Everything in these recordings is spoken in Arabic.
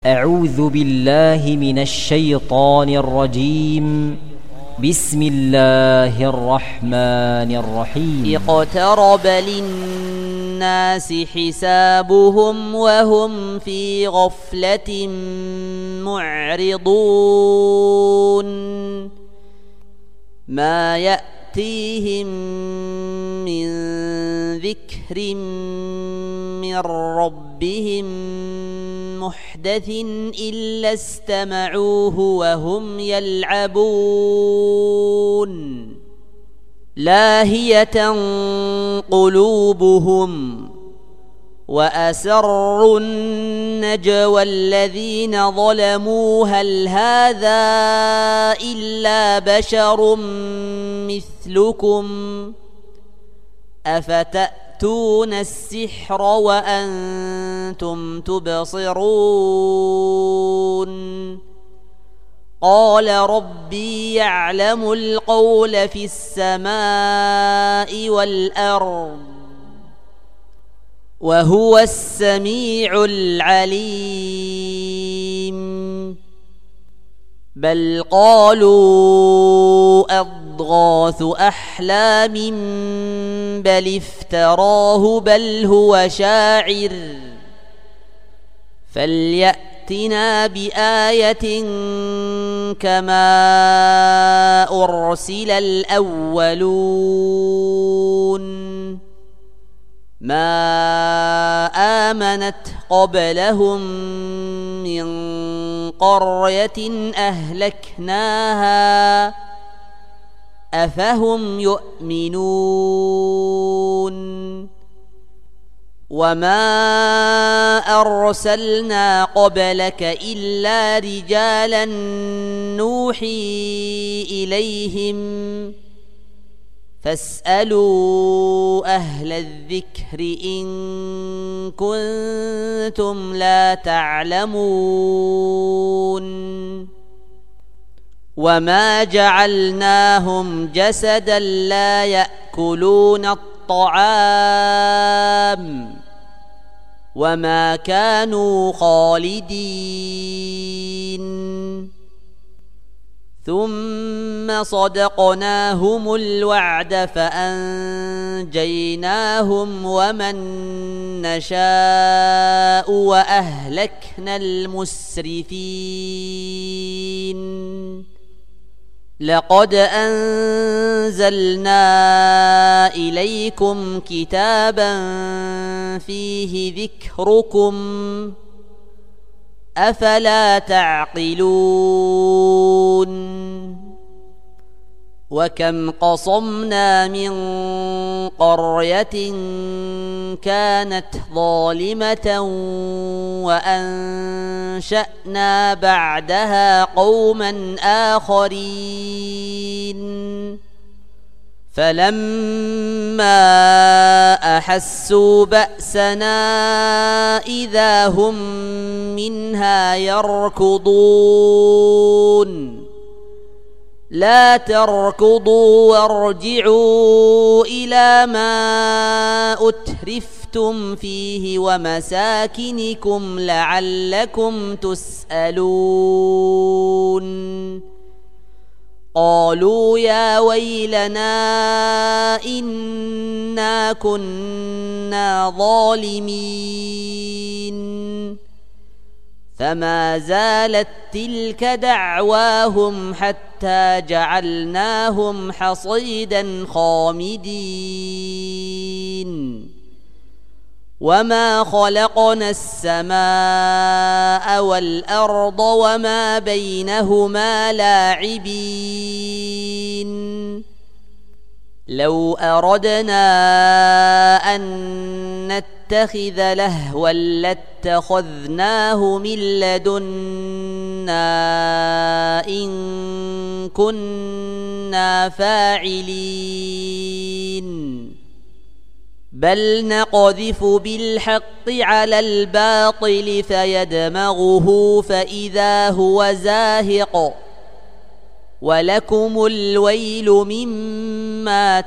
أعوذ بالله من الشيطان الرجيم. بسم الله الرحمن الرحيم. اقترب للناس حسابهم وهم في غفلة معرضون ما يأتيهم من ذكر من ربهم محدث إلا استمعوه وهم يلعبون لاهية قلوبهم وأسروا النجوى الذين ظلموا هل هذا إلا بشر مثلكم أفتأتون السحر وأنتم تبصرون قال ربي يعلم القول في السماء والأرض وهو السميع العليم بل قالوا أضغاث أحلام بل افتراه بل هو شاعر فليأتنا بآية كما أرسل الأولون ما آمنت قبلهم من قرية أهلكناها أفهم يؤمنون وما أرسلنا قبلك إلا رجالا نوحي إليهم فاسألوا أهل الذكر إن كنتم لا تعلمون وما جعلناهم جسدا لا يأكلون الطعام وما كانوا خالدين ثم صدقناهم الوعد فأنجيناهم ومن نشاء وأهلكنا المسرفين لقد أنزلنا إليكم كتابا فيه ذكركم أفلا تعقلون وكم قصمنا من قرية كانت ظالمة وأنشأنا بعدها قوما آخرين فلما أحسوا بأسنا إذا هم منها يركضون لا تركضوا وارجعوا إلى ما أترفتم فيه ومساكنكم لعلكم تسألون قالوا يا ويلنا إنا كنا ظالمين فما زالت تلك دعواهم حتى جعلناهم حصيدا خامدين وما خلقنا السماء والأرض وما بينهما لاعبين لو أردنا أن نتخذ لهوا لاتخذناه من لدنا إن كنا فاعلين بل نقذف بالحق على الباطل فيدمغه فإذا هو زاهق ولكم الويل مما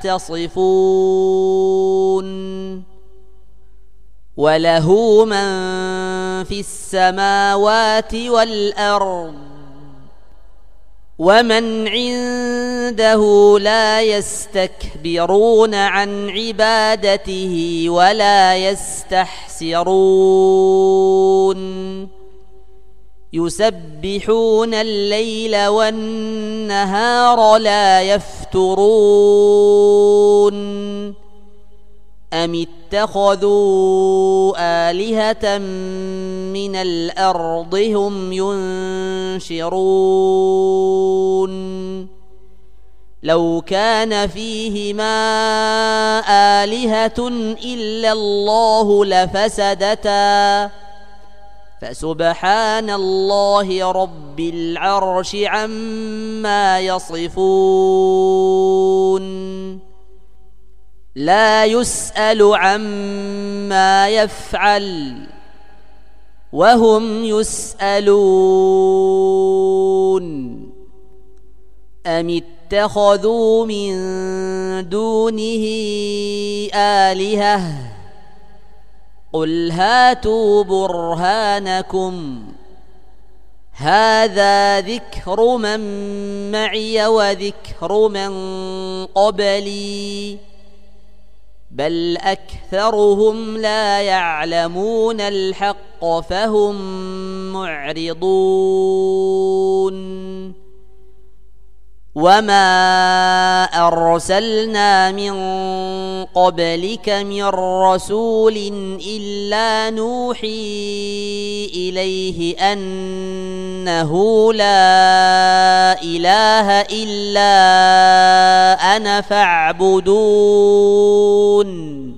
تصفون وله من في السماوات والأرض ومن عنده لا يستكبرون عن عبادته ولا يستحسرون يسبحون الليل والنهار لا يفترون أم اتخذوا آلهة من الأرض هم ينشرون لو كان فيهما آلهة إلا الله لفسدتا فسبحان الله رب العرش عما يصفون لا يسأل عما يفعل وهم يسألون أم اتخذوا من دونه آلهة قل هاتوا برهانكم هذا ذكر من معي وذكر من قبلي بل أكثرهم لا يعلمون الحق فهم معرضون وما أرسلنا من قبلك من رسول إلا نوحي إليه أنه لا إله إلا أنا فاعبدون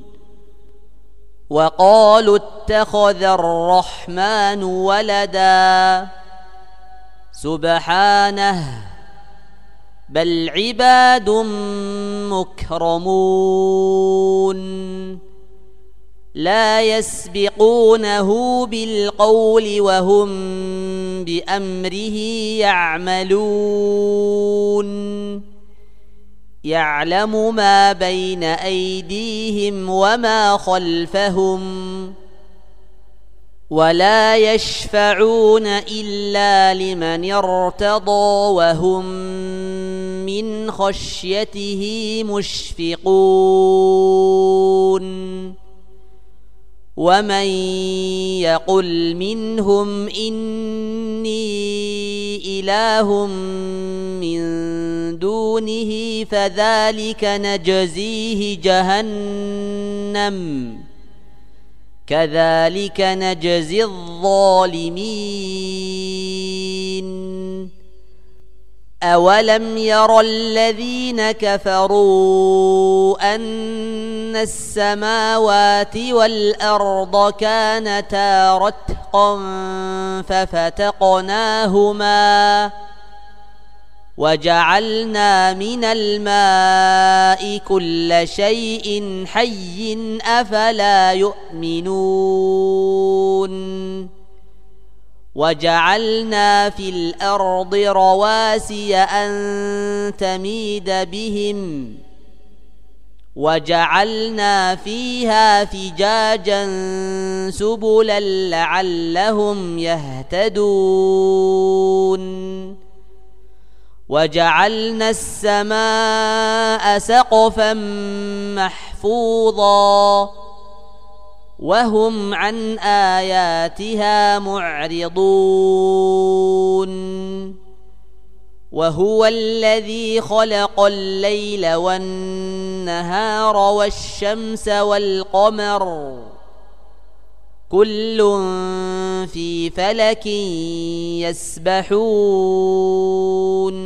وقالوا اتخذ الرحمن ولدا سبحانه بل عباد مكرمون لا يسبقونه بالقول وهم بأمره يعملون يعلم ما بين أيديهم وما خلفهم ولا يشفعون إلا لمن ارتضى وهم من خشيته مشفقون ومن يقل منهم إني إله من دونه فذلك نجزيه جهنم كذلك نجزي الظالمين أولم ير الذين كفروا أن السماوات والأرض كانتا رتقا ففتقناهما وجعلنا من الماء كل شيء حي أفلا يؤمنون وجعلنا في الأرض رواسي أن تميد بهم وجعلنا فيها فجاجا سبلا لعلهم يهتدون وجعلنا السماء سقفا محفوظا وهم عن آياتها معرضون وهو الذي خلق الليل والنهار والشمس والقمر كل في فلك يسبحون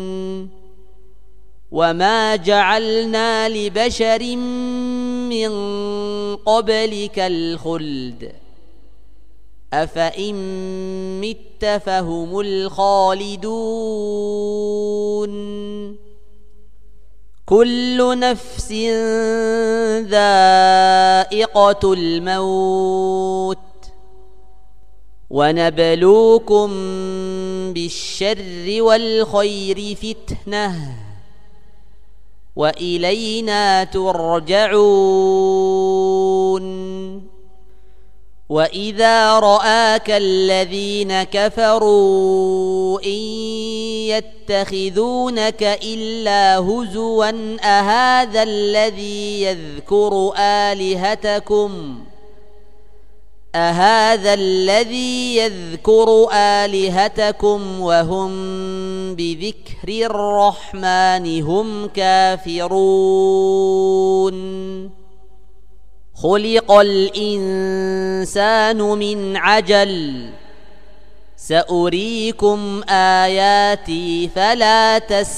وما جعلنا لبشر من قبلك الخلد أفإن مت فهم الخالدون كل نفس ذائقة الموت ونبلوكم بالشر والخير فتنة وإلينا ترجعون وإذا رآك الذين كفروا إن يتخذونك إلا هزوا أهذا الذي يذكر آلهتكم وهم بذكر الرحمن هم كافرون خلق الإنسان من عجل سأريكم آياتي فلا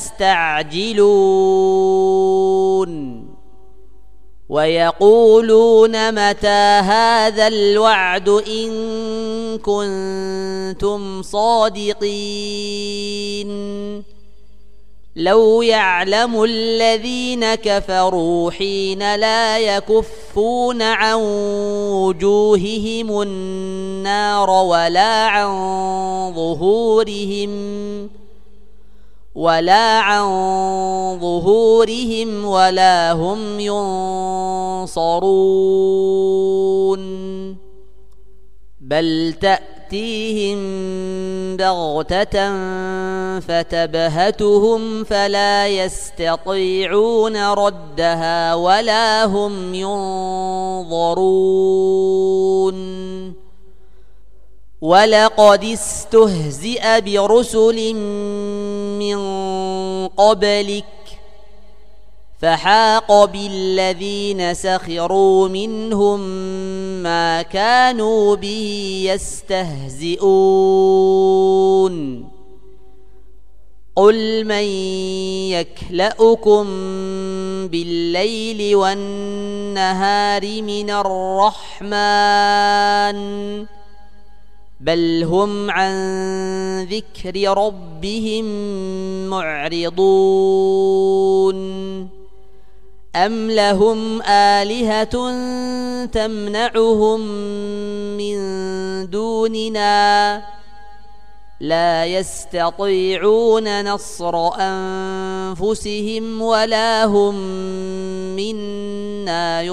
تستعجلون ويقولون متى هذا الوعد إن كنتم صادقين لو يعلم الذين كفروا حين لا يكفون عن وجوههم النار ولا عن ظهورهم ولا هم ينصرون بل تأتيهم بغتة فتبهتهم فلا يستطيعون ردها ولا هم ينظرون ولقد استهزئ برسل من قبلك فحاق بالذين سخروا منهم ما كانوا به يستهزئون قل من يكلؤكم بالليل والنهار من الرحمن بل هم عن ذكر ربهم معرضون أم لهم آلهة تمنعهم من دوننا لا يستطيعون نصر أنفسهم ولا هم منا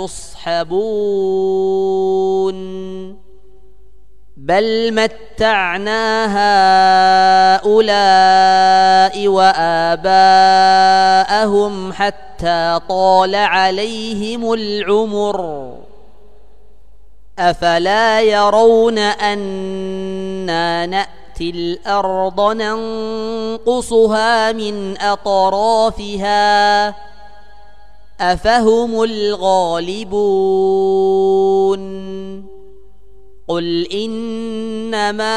يصحبون بل متعنا هؤلاء وآباءهم حتى طال عليهم العمر أفلا يرون أنا نأتي الأرض ننقصها من أطرافها أفهم الغالبون قل إنما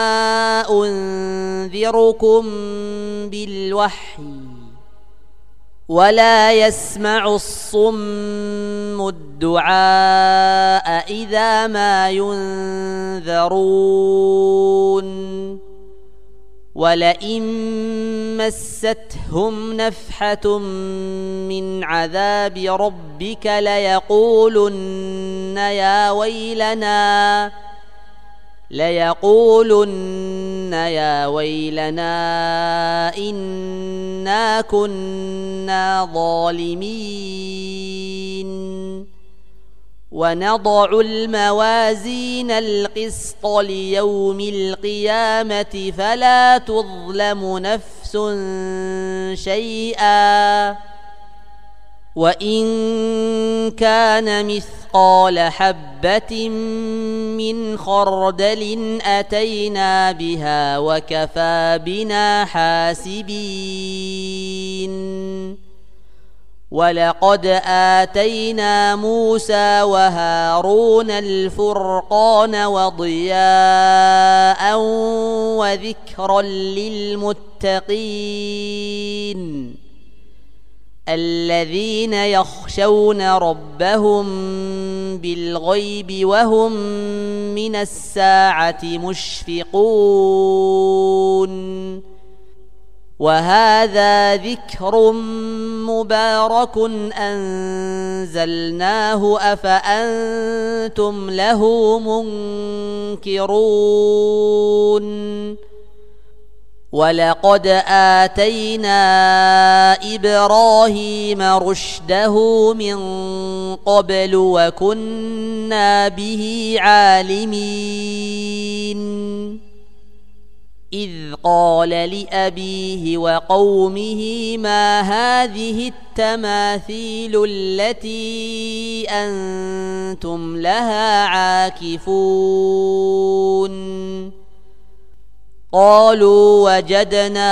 أنذركم بالوحي ولا يسمع الصم الدعاء إذا ما ينذرون ولئن مستهم نفحة من عذاب ربك ليقولن يا ويلنا إنا كنا ظالمين ونضع الموازين القسط ليوم القيامة فلا تظلم نفس شيئا وإن كان مثقال حبة من خردل أتينا بها وكفى بنا حاسبين ولقد آتينا موسى وهارون الفرقان وضياء وذكرا للمتقين الذين يخشون ربهم بالغيب وهم من الساعة مشفقون وهذا ذكر مبارك أنزلناه أفأنتم له منكرون ولقد آتينا إبراهيم رشده من قبل وكنا به عالمين إذ قال لأبيه وقومه ما هذه التماثيل التي أنتم لها عاكفون قالوا وجدنا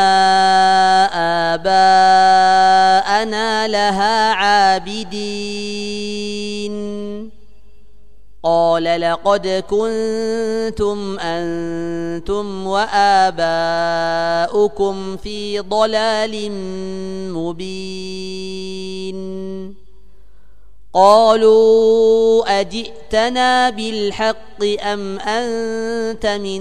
آباءنا لها عابدين قال لقد كنتم أنتم وآباؤكم في ضلال مبين قالوا أجئتنا بالحق أم أنت من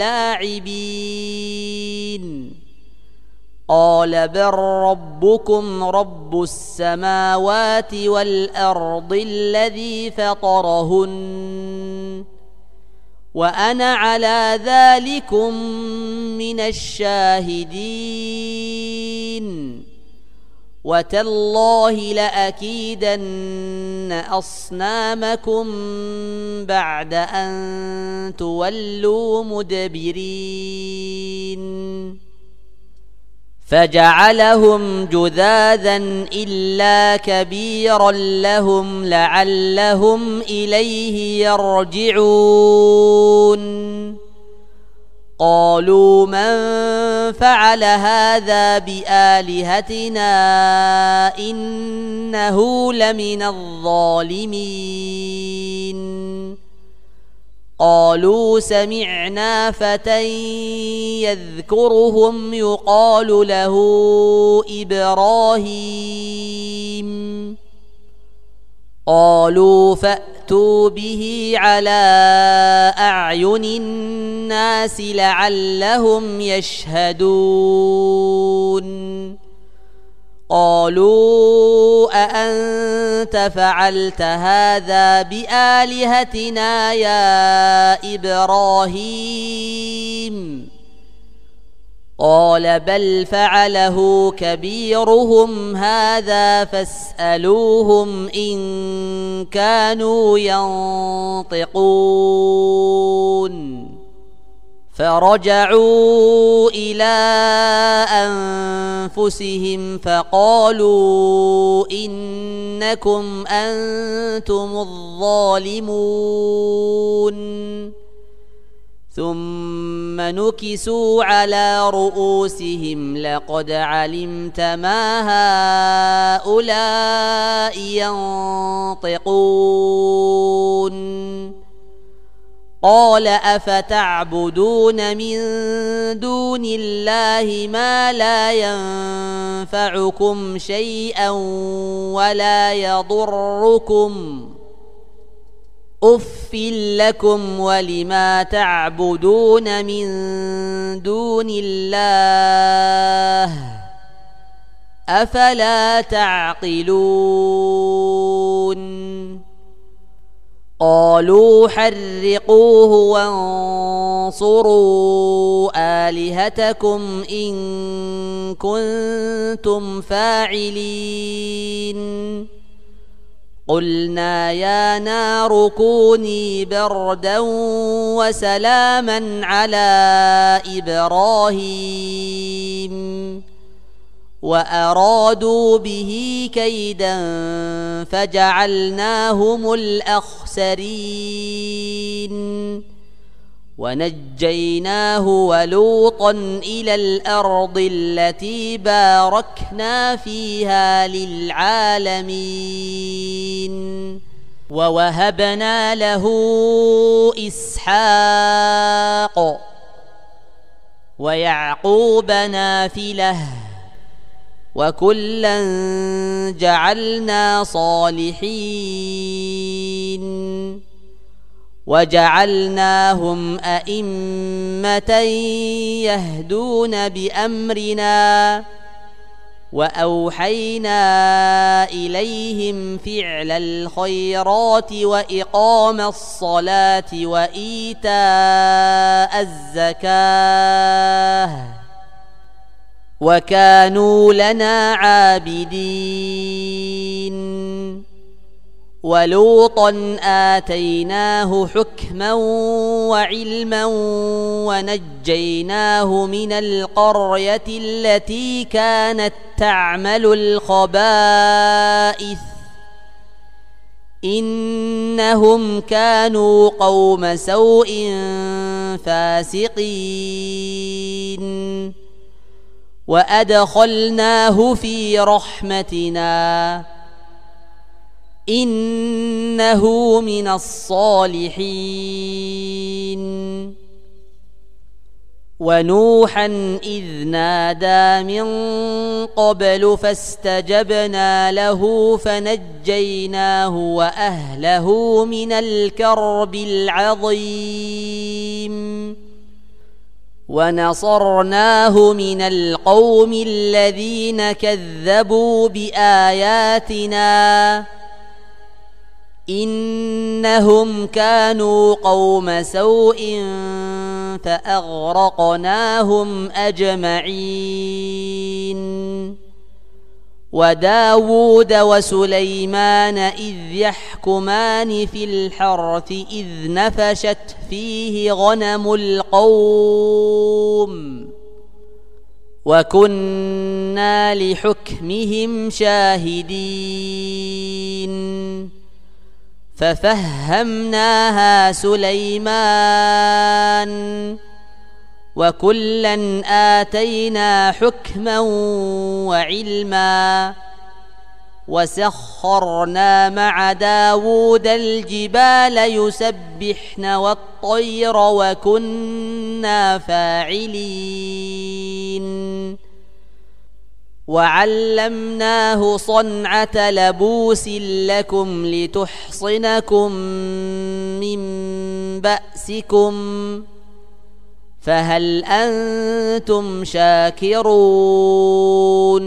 اللاعبين قال بل ربكم رب السماوات والأرض الذي فطرهن وأنا على ذلكم من الشاهدين وتالله لأكيدن أصنامكم بعد أن تولوا مدبرين فجعلهم جذاذا إلا كبيرا لهم لعلهم إليه يرجعون قالوا من فعل هذا بآلهتنا إنه لمن الظالمين قالوا سمعنا فتى يذكرهم يقال له إبراهيم قالوا فأتوا به على أعين الناس لعلهم يشهدون قالوا أأنت فعلت هذا بآلهتنا يا إبراهيم قال بل فعله كبيرهم هذا فاسألوهم إن كانوا ينطقون فرجعوا إلى أنفسهم فقالوا إنكم أنتم الظالمون ثم نكسوا على رؤوسهم لقد علمت ما هؤلاء ينطقون قال أفتعبدون من دون الله ما لا ينفعكم شيئا ولا يضركم أف لكم ولما تعبدون من دون الله أفلا تعقلون قالوا حرقوه وانصروا آلهتكم إن كنتم فاعلين قلنا يا نار كوني بردا وسلاما على إبراهيم وأرادوا به كيدا فجعلناهم الأخسرين ونجيناه ولوطا إلى الأرض التي باركنا فيها للعالمين ووهبنا له إسحاق ويعقوب نافلة وكلا جعلنا صالحين وجعلناهم أئمة يهدون بأمرنا وأوحينا إليهم فعل الخيرات وإقام الصلاة وإيتاء الزكاة وكانوا لنا عابدين ولوطا آتيناه حكما وعلما ونجيناه من القرية التي كانت تعمل الخبائث إنهم كانوا قوم سوء فاسقين وأدخلناه في رحمتنا إنه من الصالحين ونوحا إذ نادى من قبل فاستجبنا له فنجيناه وأهله من الكرب العظيم ونصرناه من القوم الذين كذبوا بآياتنا إنهم كانوا قوم سوء فأغرقناهم أجمعين وداود وسليمان إذ يحكمان في الحرث إذ نفشت فيه غنم القوم وكنا لحكمهم شاهدين ففهمناها سليمان وكلا آتينا حكما وعلما وسخرنا مع داود الجبال يسبحن والطير وكنا فاعلين وعلمناه صنعة لبوس لكم لتحصنكم من بأسكم فهل أنتم شاكرون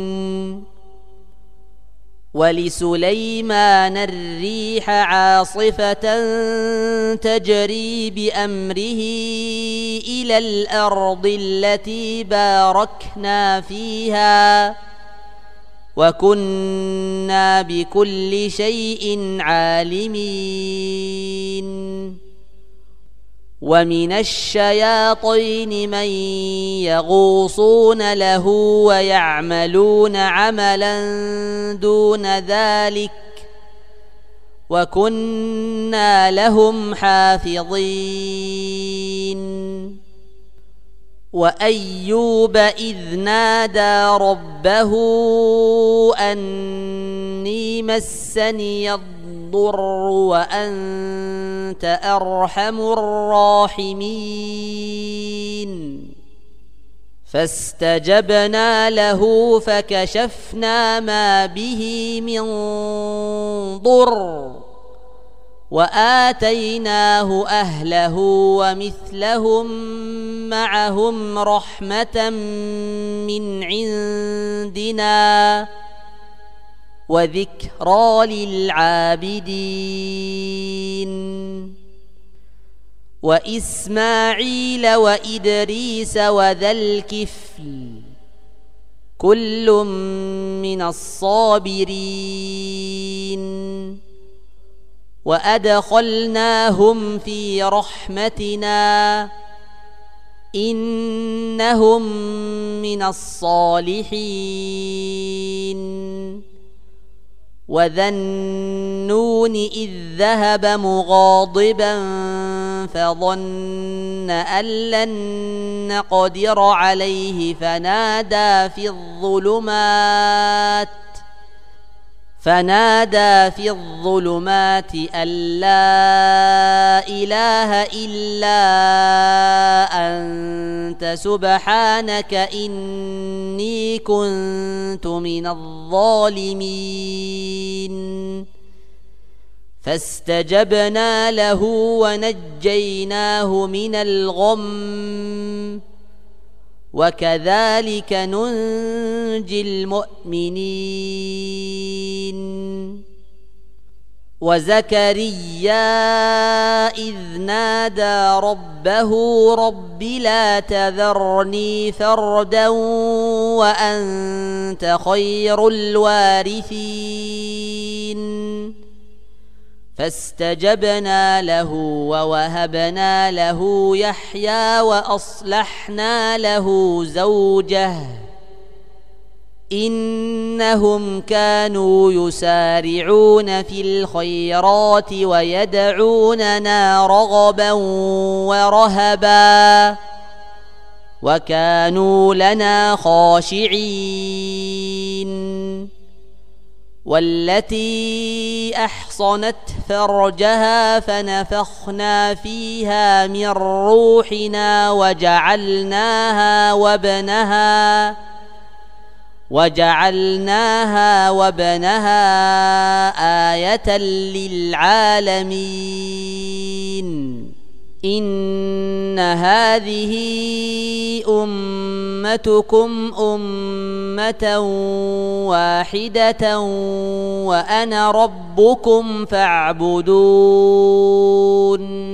ولسليمان الريح عاصفة تجري بأمره إلى الأرض التي باركنا فيها وكنا بكل شيء عالمين ومن الشياطين من يغوصون له ويعملون عملا دون ذلك وكنا لهم حافظين وأيوب إذ نادى ربه أني مسني الضر وأنت أرحم الراحمين فاستجبنا له فكشفنا ما به من ضر وآتيناه أهله ومثلهم معهم رحمة من عندنا وذكرى للعابدين وإسماعيل وإدريس وذا الكفل كل من الصابرين وأدخلناهم في رحمتنا إنهم من الصالحين وذا النون إذ ذهب مغاضبا فظن أن لن نقدر عليه فنادى في الظلمات أن لا إله إلا أنت سبحانك إني كنت من الظالمين فاستجبنا له ونجيناه من الغم وكذلك ننجي المؤمنين وزكريا إذ نادى ربه رب لا تذرني فردا وأنت خير الوارثين فاستجبنا له ووهبنا له يحيى وأصلحنا له زوجه إنهم كانوا يسارعون في الخيرات ويدعوننا رغبا ورهبا وكانوا لنا خاشعين والتي أحصنت فرجها فنفخنا فيها من روحنا وجعلناها وابنها آية للعالمين إن هذه أمتكم أمة واحدة وأنا ربكم فاعبدون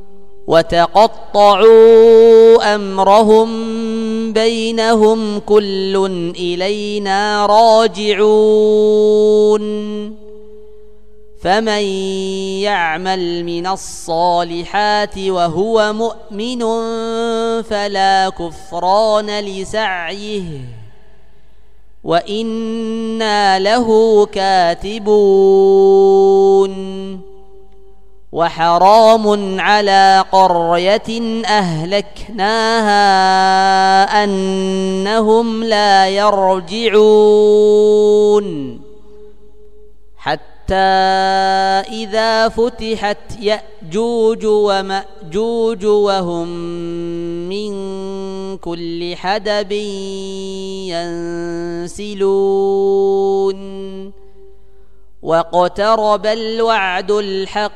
وتقطعوا أمرهم بينهم كل إلينا راجعون فمن يعمل من الصالحات وهو مؤمن فلا كفران لسعيه وإنا له كاتبون وحرام على قرية أهلكناها أنهم لا يرجعون حتى إذا فتحت يأجوج ومأجوج وهم من كل حدب ينسلون واقترب الوعد الحق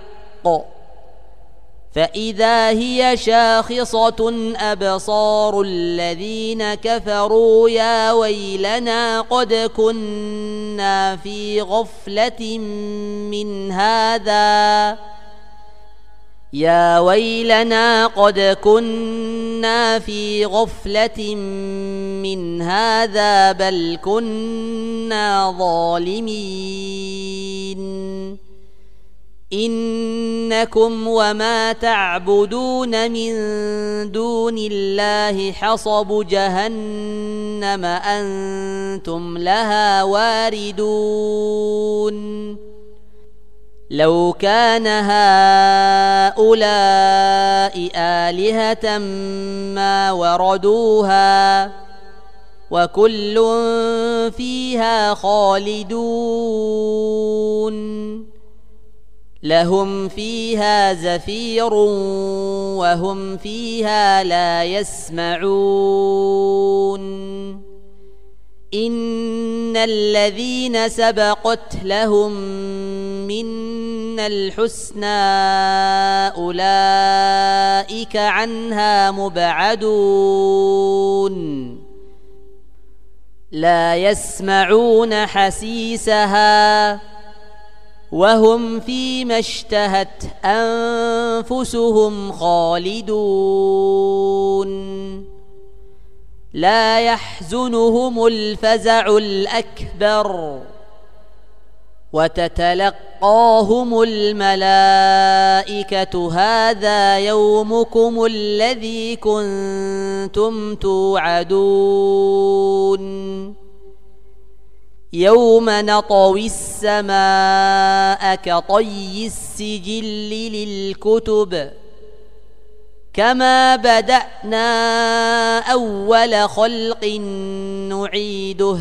فإذا هي شاخصة أبصار الذين كفروا يا ويلنا قد كنا في غفلة من هذا بل كنا ظالمين إنكم وما تعبدون من دون الله حصب جهنم أنتم لها واردون لو كان هؤلاء آلهة ما وردوها وكل فيها خالدون لهم فيها زفير وهم فيها لا يسمعون إن الذين سبقت لهم منا الحسنى أولئك عنها مبعدون لا يسمعون حسيسها وهم فيما اشتهت أنفسهم خالدون لا يحزنهم الفزع الأكبر وتتلقاهم الملائكة هذا يومكم الذي كنتم توعدون يوم نطوي السماء كطي السجل للكتب كما بدأنا أول خلق نعيده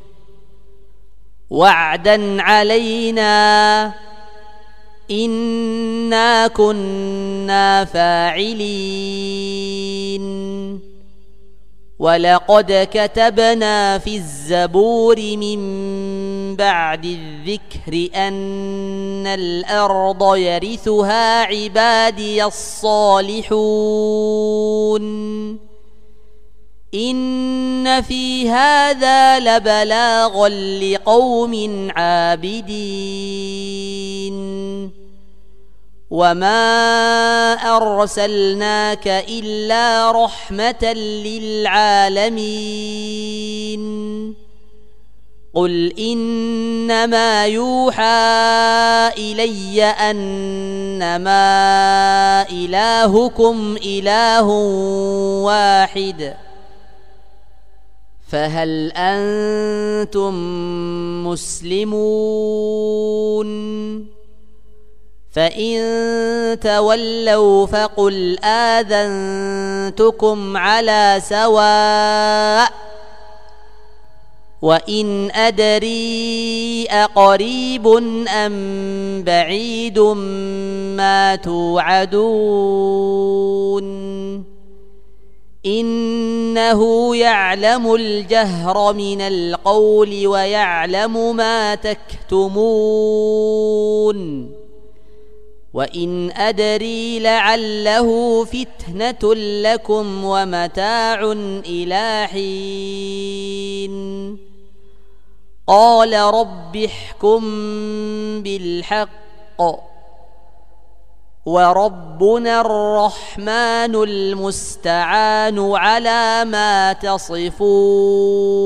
وعدا علينا إنا كنا فاعلين ولقد كتبنا في الزبور من بعد الذكر أن الأرض يرثها عبادي الصالحون إن في هذا لبلاغا لقوم عابدين وما أرسلناك إلا رحمة للعالمين قل إنما يوحى إلي أنما إلهكم إله واحد فهل أنتم مسلمون فإن تولوا فقل آذنتكم على سواء وإن أدري أقريب أم بعيد ما توعدون إنه يعلم الجهر من القول ويعلم ما تكتمون وإن أدري لعله فتنة لكم ومتاع إلى حين قال رب احكم بالحق وربنا الرحمن المستعان على ما تصفون